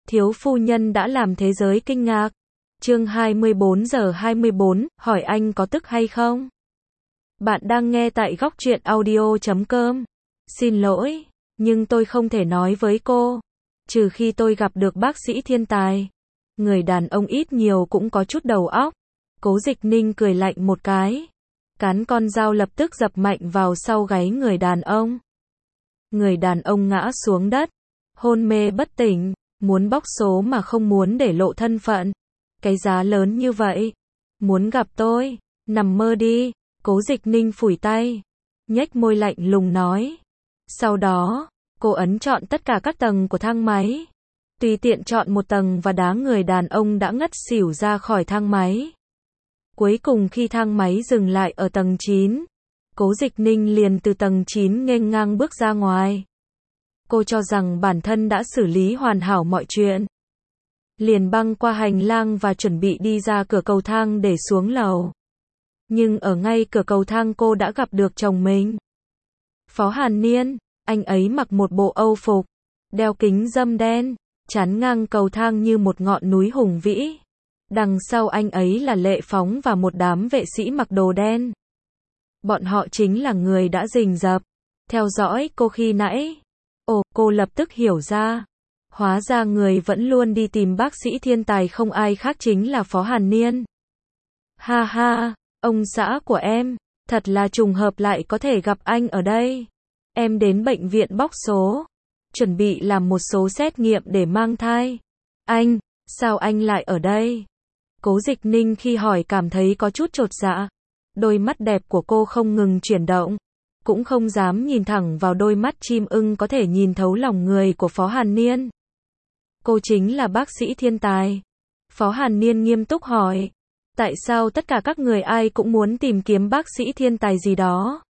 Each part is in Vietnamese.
Thiếu phu nhân đã làm thế giới kinh ngạc. Chương 24:24, hỏi anh có tức hay không? Bạn đang nghe tại góc truyện audio.com. Xin lỗi, nhưng tôi không thể nói với cô. Trừ khi tôi gặp được bác sĩ thiên tài. Người đàn ông ít nhiều cũng có chút đầu óc. Cố Dịch Ninh cười lạnh một cái. Cán con dao lập tức dập mạnh vào sau gáy người đàn ông. Người đàn ông ngã xuống đất, hôn mê bất tỉnh, muốn bóc số mà không muốn để lộ thân phận. Cái giá lớn như vậy, muốn gặp tôi, nằm mơ đi. Cố Dịch Ninh phủi tay, nhếch môi lạnh lùng nói. Sau đó, cô ấn chọn tất cả các tầng của thang máy. Tùy tiện chọn một tầng và đá người đàn ông đã ngất xỉu ra khỏi thang máy. Cuối cùng khi thang máy dừng lại ở tầng 9, Cố Dịch Ninh liền từ tầng 9 nghênh ngang bước ra ngoài. Cô cho rằng bản thân đã xử lý hoàn hảo mọi chuyện. Liền băng qua hành lang và chuẩn bị đi ra cửa cầu thang để xuống lầu. Nhưng ở ngay cửa cầu thang cô đã gặp được chồng mình. Phó Hàn Niên, anh ấy mặc một bộ Âu phục, đeo kính râm đen, chắn ngang cầu thang như một ngọn núi hùng vĩ. Đằng sau anh ấy là Lệ Phóng và một đám vệ sĩ mặc đồ đen. Bọn họ chính là người đã rình rập, theo dõi cô khi nãy. Ồ, cô lập tức hiểu ra. Hóa ra người vẫn luôn đi tìm bác sĩ thiên tài không ai khác chính là Phó Hàn Niên. Ha ha, ông xã của em, thật là trùng hợp lại có thể gặp anh ở đây. Em đến bệnh viện bóc số, chuẩn bị làm một số xét nghiệm để mang thai. Anh, sao anh lại ở đây? Cố Dịch Ninh khi hỏi cảm thấy có chút chột dạ. Đôi mắt đẹp của cô không ngừng chuyển động. Cũng không dám nhìn thẳng vào đôi mắt chim ưng có thể nhìn thấu lòng người của Phó Hàn Niên. Cô chính là bác sĩ thiên tài. Phó Hàn Niên nghiêm túc hỏi. Tại sao tất cả các người ai cũng muốn tìm kiếm bác sĩ thiên tài gì đó?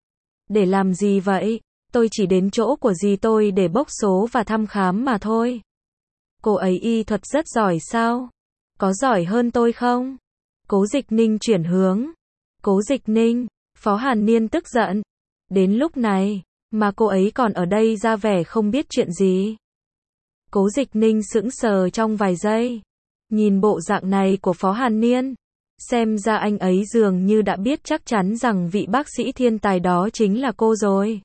Để làm gì vậy? Tôi chỉ đến chỗ của dì tôi để bốc số và thăm khám mà thôi. Cô ấy y thuật rất giỏi sao? Có giỏi hơn tôi không? Cố Dịch Ninh chuyển hướng. Cố Dịch Ninh, Phó Hàn Niên tức giận. Đến lúc này, mà cô ấy còn ở đây ra vẻ không biết chuyện gì. Cố Dịch Ninh sững sờ trong vài giây. Nhìn bộ dạng này của Phó Hàn Niên, xem ra anh ấy dường như đã biết chắc chắn rằng vị bác sĩ thiên tài đó chính là cô rồi.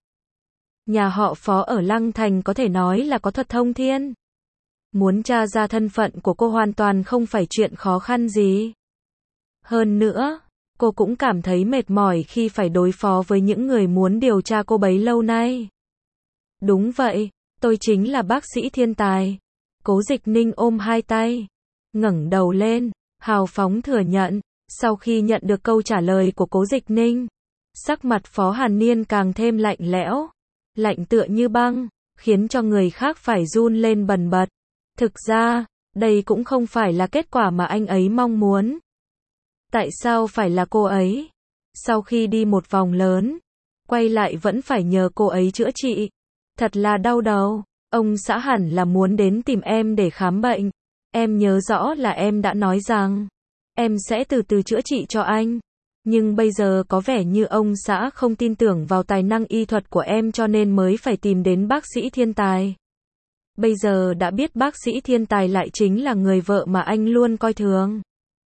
Nhà họ Phó ở Lăng Thành có thể nói là có thuật thông thiên. Muốn tra ra thân phận của cô hoàn toàn không phải chuyện khó khăn gì. Hơn nữa, cô cũng cảm thấy mệt mỏi khi phải đối phó với những người muốn điều tra cô bấy lâu nay. Đúng vậy, tôi chính là bác sĩ thiên tài. Cố Dịch Ninh ôm hai tay, ngẩng đầu lên, hào phóng thừa nhận. Sau khi nhận được câu trả lời của Cố Dịch Ninh, sắc mặt Phó Hàn Niên càng thêm lạnh lẽo, lạnh tựa như băng, khiến cho người khác phải run lên bần bật. Thực ra, đây cũng không phải là kết quả mà anh ấy mong muốn. Tại sao phải là cô ấy? Sau khi đi một vòng lớn, quay lại vẫn phải nhờ cô ấy chữa trị. Thật là đau đầu. Ông xã hẳn là muốn đến tìm em để khám bệnh. Em nhớ rõ là em đã nói rằng em sẽ từ từ chữa trị cho anh. Nhưng bây giờ có vẻ như ông xã không tin tưởng vào tài năng y thuật của em cho nên mới phải tìm đến bác sĩ thiên tài. Bây giờ đã biết bác sĩ thiên tài lại chính là người vợ mà anh luôn coi thường.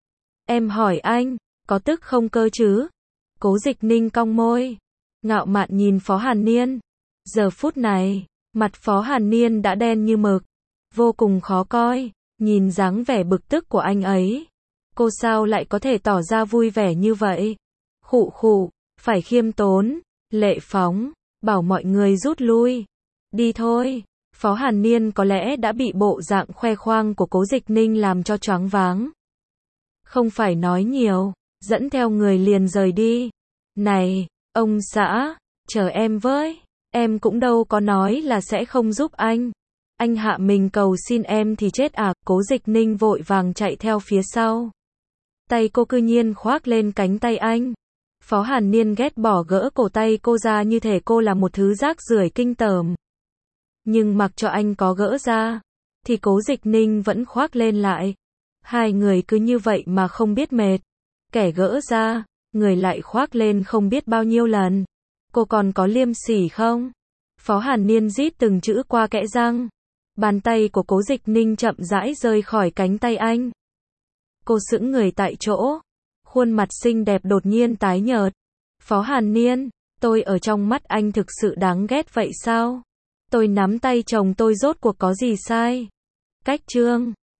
Em hỏi anh, có tức không cơ chứ? Cố Dịch Ninh cong môi, ngạo mạn nhìn Phó Hàn Niên. Giờ phút này, mặt Phó Hàn Niên đã đen như mực, vô cùng khó coi. Nhìn dáng vẻ bực tức của anh ấy, cô sao lại có thể tỏ ra vui vẻ như vậy? Khụ khụ, phải khiêm tốn. Lệ Phóng, bảo mọi người rút lui. Đi thôi. Phó Hàn Niên có lẽ đã bị bộ dạng khoe khoang của Cố Dịch Ninh làm cho choáng váng. Không phải nói nhiều, dẫn theo người liền rời đi. Này, ông xã, chờ em với. Em cũng đâu có nói là sẽ không giúp anh. Anh hạ mình cầu xin em thì chết à? Cố Dịch Ninh vội vàng chạy theo phía sau. Tay cô cư nhiên khoác lên cánh tay anh. Phó Hàn Niên ghét bỏ gỡ cổ tay cô ra như thể cô là một thứ rác rưởi kinh tởm. Nhưng mặc cho anh có gỡ ra, thì Cố Dịch Ninh vẫn khoác lên lại. Hai người cứ như vậy mà không biết mệt. Kẻ gỡ ra, người lại khoác lên không biết bao nhiêu lần. Cô còn có liêm sỉ không? Phó Hàn Niên rít từng chữ qua kẽ răng. Bàn tay của Cố Dịch Ninh chậm rãi rơi khỏi cánh tay anh. Cô sững người tại chỗ. Khuôn mặt xinh đẹp đột nhiên tái nhợt. Phó Hàn Niên, tôi ở trong mắt anh thực sự đáng ghét vậy sao? Tôi nắm tay chồng tôi rốt cuộc có gì sai? Cách chương